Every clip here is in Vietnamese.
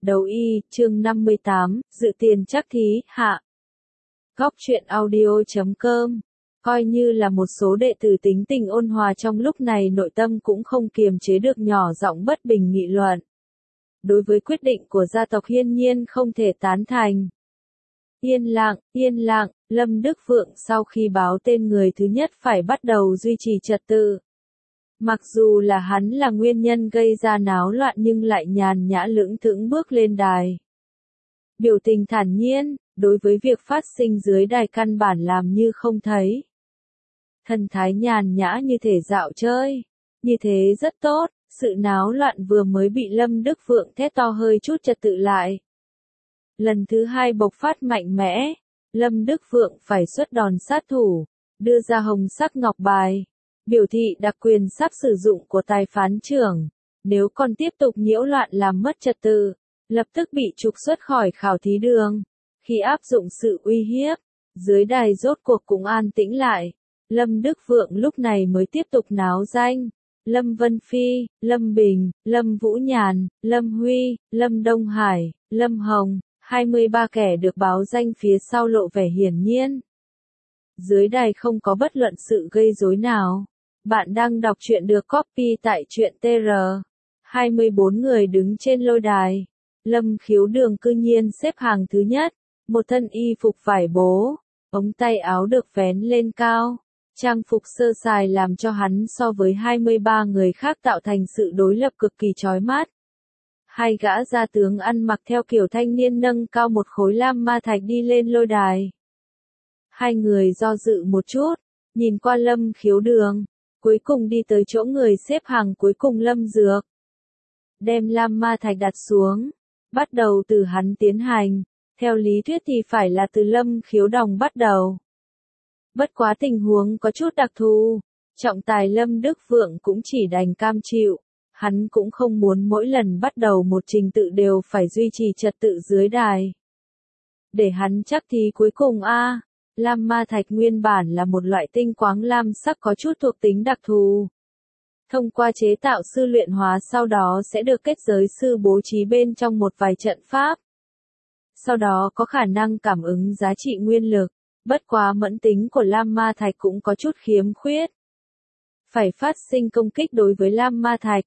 Đấu y, chương 58, dự tiền chắc thí, hạ. Góc truyện audio.com. Coi như là một số đệ tử tính tình ôn hòa trong lúc này nội tâm cũng không kiềm chế được nhỏ giọng bất bình nghị luận. Đối với quyết định của gia tộc hiên nhiên không thể tán thành. Yên lặng, Lâm Đức Vượng sau khi báo tên người thứ nhất phải bắt đầu duy trì trật tự. Mặc dù là hắn là nguyên nhân gây ra náo loạn nhưng lại nhàn nhã lững thững bước lên đài. Biểu tình thản nhiên, đối với việc phát sinh dưới đài căn bản làm như không thấy. Thần thái nhàn nhã như thể dạo chơi. Như thế rất tốt, sự náo loạn vừa mới bị Lâm Đức Vượng thét to hơi chút trật tự lại. Lần thứ hai bộc phát mạnh mẽ, Lâm Đức Vượng phải xuất đòn sát thủ, đưa ra hồng sắc ngọc bài. Biểu thị đặc quyền sắp sử dụng của tài phán trưởng, nếu còn tiếp tục nhiễu loạn làm mất trật tự, lập tức bị trục xuất khỏi khảo thí đường. Khi áp dụng sự uy hiếp, dưới đài rốt cuộc cũng an tĩnh lại. Lâm Đức Vượng lúc này mới tiếp tục náo danh. Lâm Vân Phi, Lâm Bình, Lâm Vũ Nhàn, Lâm Huy, Lâm Đông Hải, Lâm Hồng, 23 kẻ được báo danh phía sau lộ vẻ hiển nhiên. Dưới đài không có bất luận sự gây rối nào. Bạn đang đọc truyện được copy tại truyện TR. 24 người đứng trên lôi đài. Lâm Khiếu Đường cư nhiên xếp hàng thứ nhất. Một thân y phục vải bố. Ống tay áo được vén lên cao. Trang phục sơ sài làm cho hắn so với 23 người khác tạo thành sự đối lập cực kỳ chói mắt. Hai gã gia tướng ăn mặc theo kiểu thanh niên nâng cao một khối lam ma thạch đi lên lôi đài. Hai người do dự một chút, nhìn qua Lâm Khiếu Đường. Cuối cùng đi tới chỗ người xếp hàng cuối cùng Lâm Dược. Đem lam ma thạch đặt xuống. Bắt đầu từ hắn tiến hành. Theo lý thuyết thì phải là từ Lâm Khiếu Đồng bắt đầu. Bất quá tình huống có chút đặc thù. Trọng tài Lâm Đức Vượng cũng chỉ đành cam chịu. Hắn cũng không muốn mỗi lần bắt đầu một trình tự đều phải duy trì trật tự dưới đài. Để hắn chắc thì cuối cùng lam ma thạch nguyên bản là một loại tinh quáng lam sắc có chút thuộc tính đặc thù. Thông qua chế tạo sư luyện hóa sau đó sẽ được kết giới sư bố trí bên trong một vài trận pháp. Sau đó có khả năng cảm ứng giá trị nguyên lực, bất quá mẫn tính của lam ma thạch cũng có chút khiếm khuyết. Phải phát sinh công kích đối với lam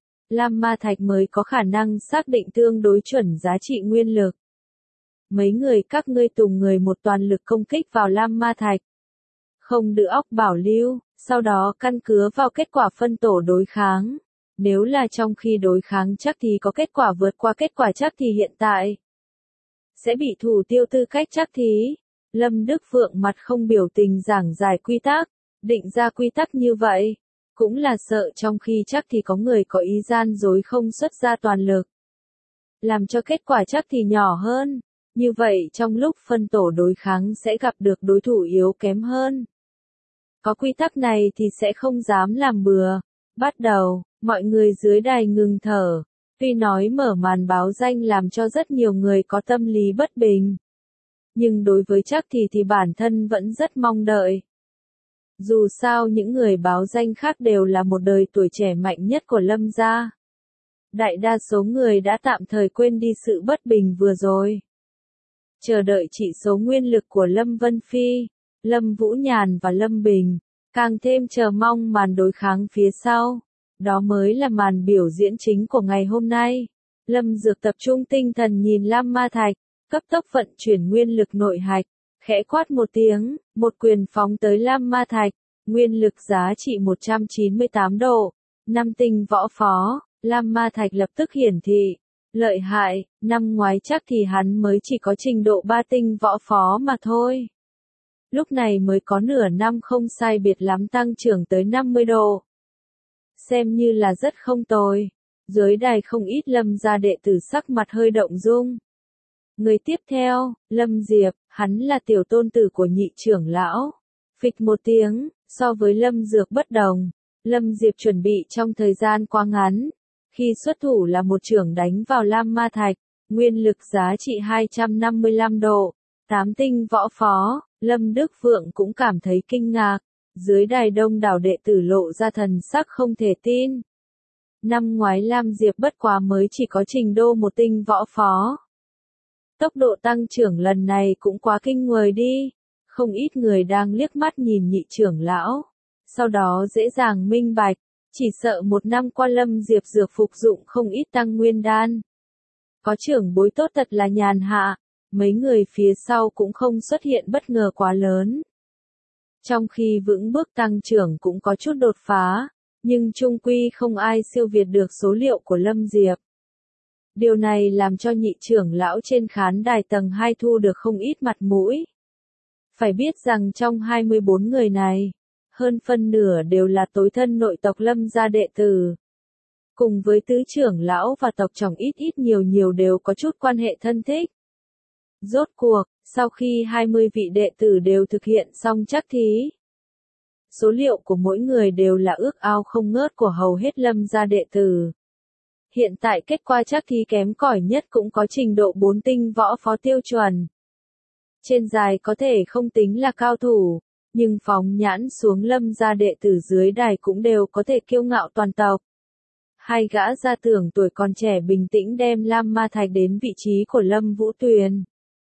ma thạch mới có khả năng xác định tương đối chuẩn giá trị nguyên lực. Mấy người các ngươi tùng người một toàn lực công kích vào lam ma thạch. Không đưa óc bảo lưu, sau đó căn cứ vào kết quả phân tổ đối kháng. Nếu là trong khi đối kháng chắc thì có kết quả vượt qua kết quả chắc thì hiện tại sẽ bị thủ tiêu tư cách chắc thí. Lâm Đức Vượng mặt không biểu tình giảng giải quy tắc, định ra quy tắc như vậy. Cũng là sợ trong khi chắc thì có người có ý gian dối không xuất ra toàn lực. Làm cho kết quả chắc thì nhỏ hơn. Như vậy trong lúc phân tổ đối kháng sẽ gặp được đối thủ yếu kém hơn. Có quy tắc này thì sẽ không dám làm bừa. Bắt đầu, mọi người dưới đài ngừng thở. Tuy nói mở màn báo danh làm cho rất nhiều người có tâm lý bất bình. Nhưng đối với chắc thì bản thân vẫn rất mong đợi. Dù sao những người báo danh khác đều là một đời tuổi trẻ mạnh nhất của Lâm gia. Đại đa số người đã tạm thời quên đi sự bất bình vừa rồi. Chờ đợi chỉ số nguyên lực của Lâm Vân Phi, Lâm Vũ Nhàn và Lâm Bình, càng thêm chờ mong màn đối kháng phía sau. Đó mới là màn biểu diễn chính của ngày hôm nay. Lâm Dược tập trung tinh thần nhìn lam ma thạch, cấp tốc vận chuyển nguyên lực nội hạch, khẽ quát một tiếng, một quyền phóng tới lam ma thạch, nguyên lực giá trị 198 độ, 5 tinh võ phó, lam ma thạch lập tức hiển thị. Lợi hại, năm ngoái chắc thì hắn mới chỉ có trình độ 3 tinh võ phó mà thôi. Lúc này mới có nửa năm không sai biệt lắm tăng trưởng tới 50 độ. Xem như là rất không tồi. Dưới đài không ít Lâm gia đệ tử sắc mặt hơi động dung. Người tiếp theo, Lâm Diệp, hắn là tiểu tôn tử của nhị trưởng lão. Phịch một tiếng, so với Lâm Dược bất đồng. Lâm Diệp chuẩn bị trong thời gian quá ngắn. Khi xuất thủ là một chưởng đánh vào lam ma thạch, nguyên lực giá trị 255 độ, 8 tinh võ phó, Lâm Đức Vượng cũng cảm thấy kinh ngạc. Dưới đài đông đảo đệ tử lộ ra thần sắc không thể tin. Năm ngoái Lam Diệp bất quá mới chỉ có trình độ 1 tinh võ phó. Tốc độ tăng trưởng lần này cũng quá kinh người đi. Không ít người đang liếc mắt nhìn nhị trưởng lão. Sau đó dễ dàng minh bạch. Chỉ sợ một năm qua Lâm Diệp Dược phục dụng không ít tăng nguyên đan. Có trưởng bối tốt thật là nhàn hạ. Mấy người phía sau cũng không xuất hiện bất ngờ quá lớn. Trong khi vững bước tăng trưởng cũng có chút đột phá. Nhưng chung quy không ai siêu việt được số liệu của Lâm Diệp. Điều này làm cho nhị trưởng lão trên khán đài tầng 2 thu được không ít mặt mũi. Phải biết rằng trong 24 người này, hơn phân nửa đều là tối thân nội tộc Lâm gia đệ tử. Cùng với tứ trưởng lão và tộc trưởng ít ít nhiều nhiều đều có chút quan hệ thân thích. Rốt cuộc, sau khi 20 vị đệ tử đều thực hiện xong trắc thí, số liệu của mỗi người đều là ước ao không ngớt của hầu hết Lâm gia đệ tử. Hiện tại kết quả trắc thí kém cỏi nhất cũng có trình độ 4 tinh võ phó tiêu chuẩn. Trên dài có thể không tính là cao thủ, nhưng phóng nhãn xuống Lâm gia đệ tử dưới đài cũng đều có thể kiêu ngạo toàn tộc. Hai gã gia tưởng tuổi còn trẻ bình tĩnh đem Lam Ma Thạch đến vị trí của Lâm Vũ Tuyền.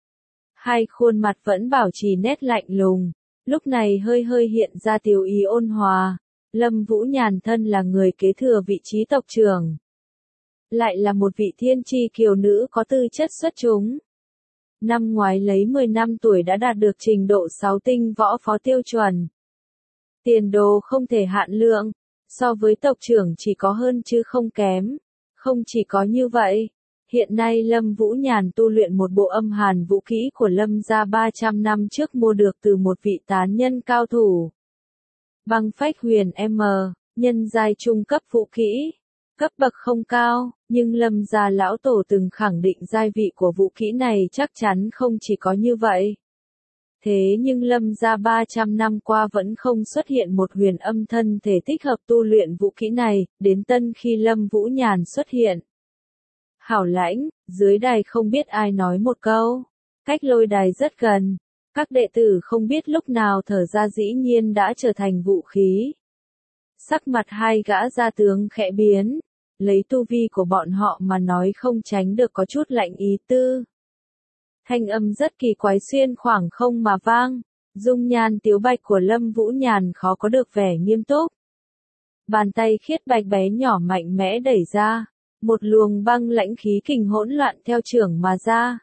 Hai khuôn mặt vẫn bảo trì nét lạnh lùng, lúc này hơi hơi hiện ra tiểu ý ôn hòa. Lâm Vũ Nhàn thân là người kế thừa vị trí tộc trưởng. Lại là một vị thiên tri kiều nữ có tư chất xuất chúng. Năm ngoái lấy 10 năm tuổi đã đạt được trình độ 6 tinh võ phó tiêu chuẩn. Tiền đồ không thể hạn lượng, so với tộc trưởng chỉ có hơn chứ không kém. Không chỉ có như vậy, hiện nay Lâm Vũ Nhàn tu luyện một bộ âm hàn vũ kỹ của Lâm gia 300 năm trước mua được từ một vị tán nhân cao thủ. Băng phách huyền M, nhân giai trung cấp vũ kỹ. Cấp bậc không cao, nhưng Lâm gia lão tổ từng khẳng định giai vị của vũ kỹ này chắc chắn không chỉ có như vậy. Thế nhưng Lâm gia 300 năm qua vẫn không xuất hiện một huyền âm thân thể thích hợp tu luyện vũ kỹ này, đến tân khi Lâm Vũ Nhàn xuất hiện. Hảo lãnh, dưới đài không biết ai nói một câu, cách lôi đài rất gần, các đệ tử không biết lúc nào thở ra dĩ nhiên đã trở thành vũ khí. Sắc mặt hai gã gia tướng khẽ biến, lấy tu vi của bọn họ mà nói không tránh được có chút lạnh ý tư. Thanh âm rất kỳ quái xuyên khoảng không mà vang, dung nhan tiếu bạch của Lâm Vũ Nhàn khó có được vẻ nghiêm túc. Bàn tay khiết bạch bé nhỏ mạnh mẽ đẩy ra, một luồng băng lãnh khí kình hỗn loạn theo trưởng mà ra.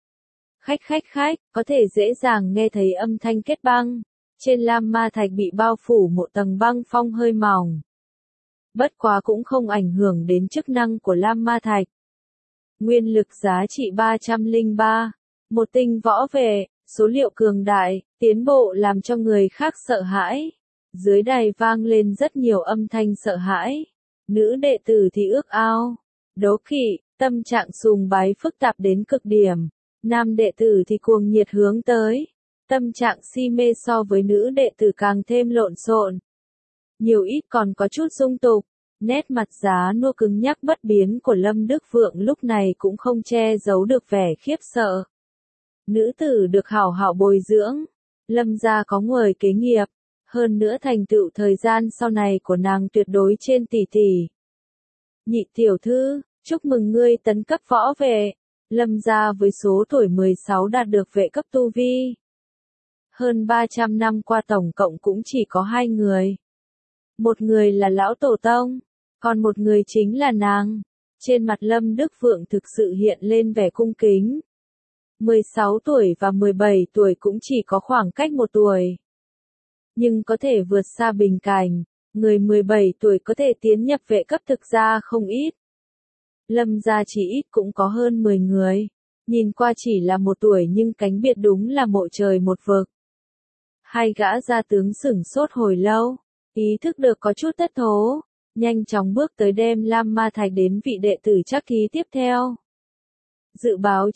Khách, có thể dễ dàng nghe thấy âm thanh kết băng. Trên Lam Ma Thạch bị bao phủ một tầng băng phong hơi mỏng. Bất quá cũng không ảnh hưởng đến chức năng của Lam Ma Thạch. Nguyên lực giá trị 303, một tinh võ về, số liệu cường đại, tiến bộ làm cho người khác sợ hãi. Dưới đài vang lên rất nhiều âm thanh sợ hãi. Nữ đệ tử thì ước ao, đố kỵ, tâm trạng sùng bái phức tạp đến cực điểm. Nam đệ tử thì cuồng nhiệt hướng tới. Tâm trạng si mê so với nữ đệ tử càng thêm lộn xộn. Nhiều ít còn có chút dung tục, nét mặt giá nua cứng nhắc bất biến của Lâm Đức Vượng lúc này cũng không che giấu được vẻ khiếp sợ. Nữ tử được hảo hảo bồi dưỡng, Lâm gia có người kế nghiệp, hơn nữa thành tựu thời gian sau này của nàng tuyệt đối trên tỷ tỷ. Nhị tiểu thư, chúc mừng ngươi tấn cấp võ vệ, Lâm gia với số tuổi 16 đạt được vệ cấp tu vi. Hơn 300 năm qua tổng cộng cũng chỉ có 2 người. Một người là lão tổ tông, còn một người chính là nàng. Trên mặt Lâm Đức Vượng thực sự hiện lên vẻ cung kính. 16 tuổi và 17 tuổi cũng chỉ có khoảng cách 1 tuổi. Nhưng có thể vượt xa bình cảnh, người 17 tuổi có thể tiến nhập vệ cấp thực ra không ít. Lâm gia chỉ ít cũng có hơn 10 người. Nhìn qua chỉ là 1 tuổi nhưng cánh biệt đúng là một trời một vực. Hai gã gia tướng sửng sốt hồi lâu, ý thức được có chút thất thố, nhanh chóng bước tới đem Lam Ma Thạch đến vị đệ tử trắc thí tiếp theo. Dự báo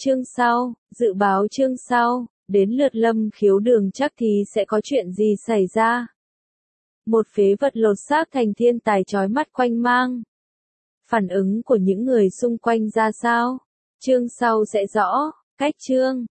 chương sau, đến lượt Lâm Khiếu Đường trắc thí sẽ có chuyện gì xảy ra? Một phế vật lột xác thành thiên tài chói mắt quanh mang. Phản ứng của những người xung quanh ra sao? Chương sau sẽ rõ, cách chương.